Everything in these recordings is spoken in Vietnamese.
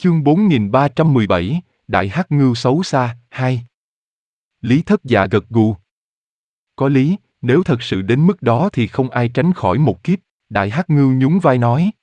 Chương 4317, Đại Hắc Ngưu xấu xa, 2. Lý Thất Dạ gật gù. Có lý, nếu thật sự đến mức đó thì không ai tránh khỏi một kiếp, Đại Hắc Ngưu nhún vai nói.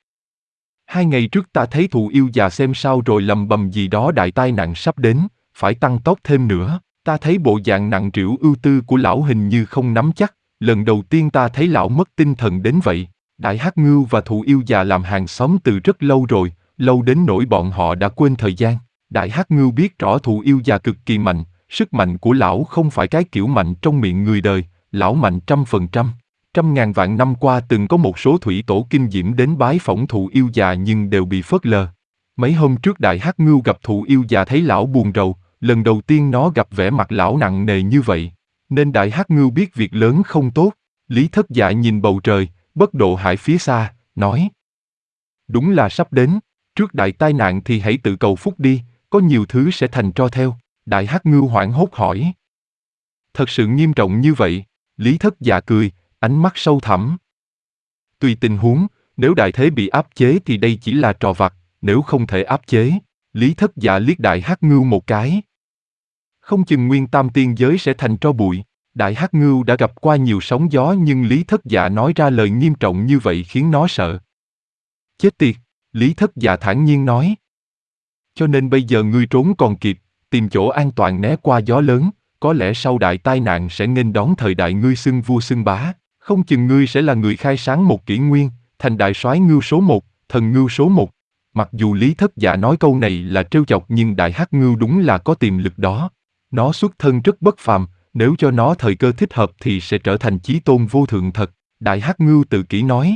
2 ngày trước ta thấy thụ yêu già xem sao rồi lầm bầm gì đó đại tai nạn sắp đến, phải tăng tốc thêm nữa, ta thấy bộ dạng nặng trĩu ưu tư của lão hình như không nắm chắc, lần đầu tiên ta thấy lão mất tinh thần đến vậy. Đại Hắc Ngưu và thụ yêu già làm hàng xóm từ rất lâu rồi, lâu đến nỗi bọn họ đã quên thời gian. Đại Hắc Ngưu biết rõ thụ yêu già cực kỳ mạnh, sức mạnh của lão không phải cái kiểu mạnh trong miệng người đời, lão mạnh 100%. 100.000 vạn năm qua từng có một số thủy tổ kinh diễm đến bái phỏng thụ yêu già nhưng đều bị phớt lờ. Mấy hôm trước Đại Hắc Ngưu gặp thụ yêu già thấy lão buồn rầu, lần đầu tiên nó gặp vẻ mặt lão nặng nề như vậy, nên Đại Hắc Ngưu biết việc lớn không tốt. Lý Thất Dạ nhìn bầu trời, Bất Độ Hải phía xa, nói: đúng là sắp đến, trước đại tai nạn thì hãy tự cầu phúc đi, có nhiều thứ sẽ thành tro theo. Đại Hắc Ngưu hoảng hốt hỏi: thật sự nghiêm trọng như vậy? Lý Thất Dạ cười, ánh mắt sâu thẳm. Tùy tình huống, nếu đại thế bị áp chế thì đây chỉ là trò vặt, nếu không thể áp chế. Lý Thất Dạ liếc Đại Hắc Ngưu một cái. Không chừng nguyên tam tiên giới sẽ thành tro bụi. Đại Hắc Ngưu đã gặp qua nhiều sóng gió nhưng Lý Thất Dạ nói ra lời nghiêm trọng như vậy khiến nó sợ. Chết tiệt, Lý Thất Dạ thản nhiên nói. Cho nên bây giờ ngươi trốn còn kịp, tìm chỗ an toàn né qua gió lớn, có lẽ sau đại tai nạn sẽ nghênh đón thời đại ngươi xưng vua xưng bá, không chừng ngươi sẽ là người khai sáng một kỷ nguyên, thành đại soái ngưu số 1, thần ngưu số 1. Mặc dù Lý Thất Dạ nói câu này là trêu chọc nhưng Đại Hắc Ngưu đúng là có tiềm lực đó. Nó xuất thân rất bất phàm, nếu cho nó thời cơ thích hợp thì sẽ trở thành chí tôn vô thượng thật. Đại Hắc Ngưu tự kỷ nói.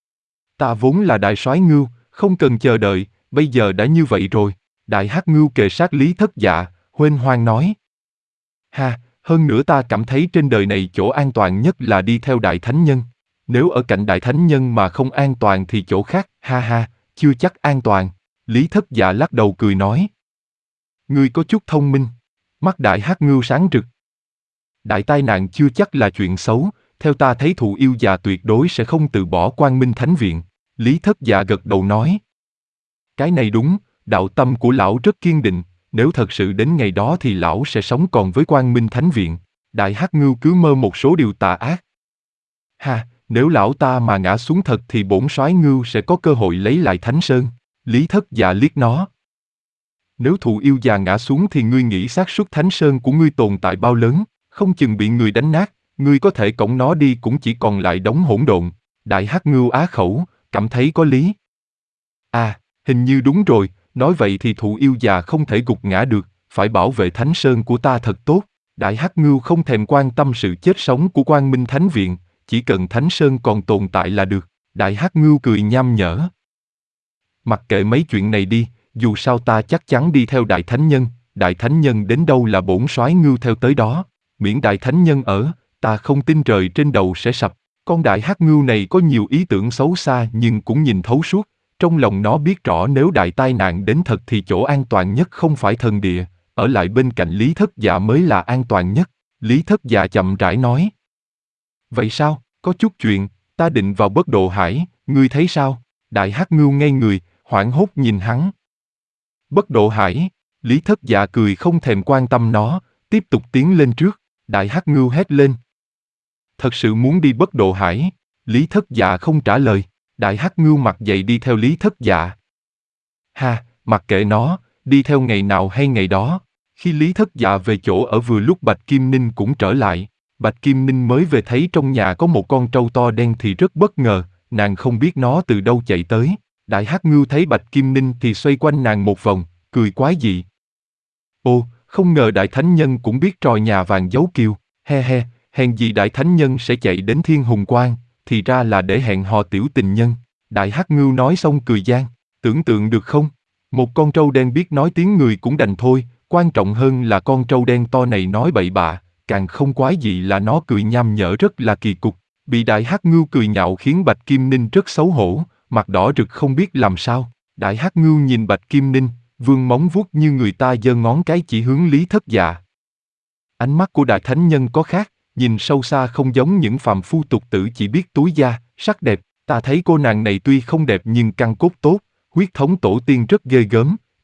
Ta vốn là đại soái ngưu, không cần chờ đợi, bây giờ đã như vậy rồi. Đại Hắc Ngưu kề sát Lý Thất Dạ, huênh hoang nói. Ha, hơn nữa ta cảm thấy trên đời này chỗ an toàn nhất là đi theo Đại Thánh Nhân. Nếu ở cạnh Đại Thánh Nhân mà không an toàn thì chỗ khác, ha ha, chưa chắc an toàn. Lý Thất Dạ lắc đầu cười nói. Ngươi có chút thông minh. Mắt Đại Hắc Ngưu sáng rực. Đại tai nạn chưa chắc là chuyện xấu, theo ta thấy thụ yêu già tuyệt đối sẽ không từ bỏ Quang Minh Thánh Viện. Lý Thất Dạ gật đầu nói. Cái này đúng, đạo tâm của lão rất kiên định, nếu thật sự đến ngày đó thì lão sẽ sống còn với Quang Minh Thánh Viện. Đại Hắc Ngưu cứ mơ một số điều tà ác. Ha, nếu lão ta mà ngã xuống thật thì bổn soái ngưu sẽ có cơ hội lấy lại Thánh Sơn. Lý Thất Dạ liếc nó. Nếu thụ yêu già ngã xuống thì ngươi nghĩ xác suất Thánh Sơn của ngươi tồn tại bao lớn, không chừng bị người đánh nát, ngươi có thể cõng nó đi cũng chỉ còn lại đống hỗn độn. Đại Hắc Ngưu á khẩu, cảm thấy có lý. À, hình như đúng rồi, nói vậy thì thụ yêu già không thể gục ngã được, phải bảo vệ Thánh Sơn của ta thật tốt. Đại Hắc Ngưu không thèm quan tâm sự chết sống của Quang Minh Thánh Viện, chỉ cần Thánh Sơn còn tồn tại là được. Đại Hắc Ngưu cười nham nhở. Mặc kệ mấy chuyện này đi, dù sao ta chắc chắn đi theo Đại Thánh Nhân, Đại Thánh Nhân đến đâu là bổn soái ngưu theo tới đó. Miễn Đại Thánh Nhân ở, ta không tin trời trên đầu sẽ sập. Con Đại Hắc Ngưu này có nhiều ý tưởng xấu xa nhưng cũng nhìn thấu suốt. Trong lòng nó biết rõ nếu đại tai nạn đến thật thì chỗ an toàn nhất không phải thần địa, ở lại bên cạnh Lý Thất Dạ mới là an toàn nhất. Lý Thất Dạ chậm rãi nói. Vậy sao, có chút chuyện, ta định vào Bất Độ Hải, ngươi thấy sao? Đại Hắc Ngưu ngây người, hoảng hốt nhìn hắn. Bất Độ Hải, Lý Thất Dạ cười không thèm quan tâm nó, tiếp tục tiến lên trước. Đại Hắc Ngưu hét lên. Thật sự muốn đi Bất Độ Hải? Lý Thất Dạ không trả lời. Đại Hắc Ngưu mặt dậy đi theo Lý Thất Dạ. Ha, mặc kệ nó, đi theo ngày nào hay ngày đó. Khi Lý Thất Dạ về chỗ ở vừa lúc Bạch Kim Ninh cũng trở lại. Bạch Kim Ninh mới về thấy trong nhà có một con trâu to đen thì rất bất ngờ, nàng không biết nó từ đâu chạy tới. Đại Hắc Ngưu thấy Bạch Kim Ninh thì xoay quanh nàng một vòng, cười quái dị. Ô, không ngờ Đại Thánh Nhân cũng biết trò nhà vàng giấu kiều, he he, hèn gì Đại Thánh Nhân sẽ chạy đến Thiên Hùng Quan, thì ra là để hẹn hò tiểu tình nhân. Đại Hắc Ngưu nói xong cười gian, tưởng tượng được không? Một con trâu đen biết nói tiếng người cũng đành thôi, quan trọng hơn là con trâu đen to này nói bậy bạ, càng không quái dị là nó cười nham nhở rất là kỳ cục. Bị Đại Hắc Ngưu cười nhạo khiến Bạch Kim Ninh rất xấu hổ, mặt đỏ rực không biết làm sao. Đại Hắc Ngưu nhìn Bạch Kim Ninh, vươn móng vuốt như người ta giơ ngón cái chỉ hướng Lý Thất Dạ. Ánh mắt của Đại Thánh Nhân có khác, nhìn sâu xa không giống những phàm phu tục tử chỉ biết túi da, sắc đẹp. Ta thấy cô nàng này tuy không đẹp nhưng căn cốt tốt, huyết thống tổ tiên rất ghê gớm,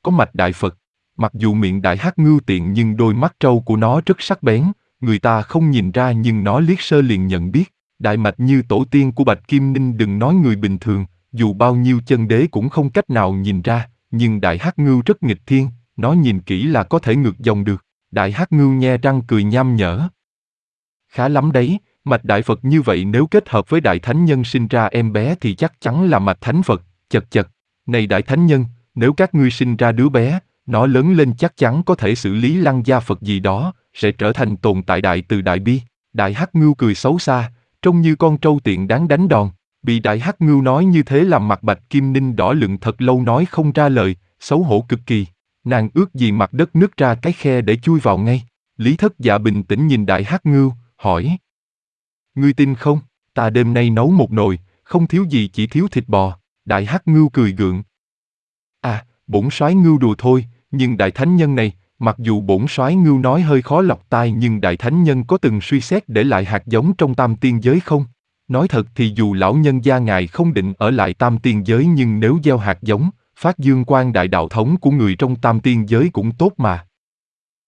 có mạch Đại Phật. Mặc dù miệng Đại Hắc Ngưu tiện nhưng đôi mắt trâu của nó rất sắc bén, người ta không nhìn ra nhưng nó liếc sơ liền nhận biết. Đại mạch như tổ tiên của Bạch Kim Ninh, đừng nói người bình thường, dù bao nhiêu chân đế cũng không cách nào nhìn ra, nhưng Đại Hắc Ngưu rất nghịch thiên, nó nhìn kỹ là có thể ngược dòng được. Đại Hắc Ngưu nhe răng cười nham nhở. Khá lắm đấy, mạch Đại Phật như vậy nếu kết hợp với Đại Thánh Nhân sinh ra em bé thì chắc chắn là mạch Thánh Phật. Chật chật, này Đại Thánh Nhân, nếu các ngươi sinh ra đứa bé, nó lớn lên chắc chắn có thể xử lý Lăng Gia Phật gì đó, sẽ trở thành tồn tại đại từ đại bi. Đại Hắc Ngưu cười xấu xa, trông như con trâu tiện đáng đánh đòn. Bị Đại Hắc Ngưu nói như thế làm mặt Bạch Kim Ninh đỏ lựng thật lâu nói không ra lời, xấu hổ cực kỳ. Nàng ước gì mặt đất nứt ra cái khe để chui vào ngay. Lý Thất Dạ bình tĩnh nhìn Đại Hắc Ngưu, hỏi. Ngươi tin không? Ta đêm nay nấu một nồi, không thiếu gì chỉ thiếu thịt bò. Đại Hắc Ngưu cười gượng. À, bổn soái Ngưu đùa thôi, nhưng Đại Thánh Nhân này, mặc dù bổn soái Ngưu nói hơi khó lọc tai nhưng Đại Thánh Nhân có từng suy xét để lại hạt giống trong Tam Tiên Giới không? Nói thật thì dù lão nhân gia ngài không định ở lại Tam Tiên Giới nhưng nếu gieo hạt giống, phát dương quang đại đạo thống của người trong Tam Tiên Giới cũng tốt mà.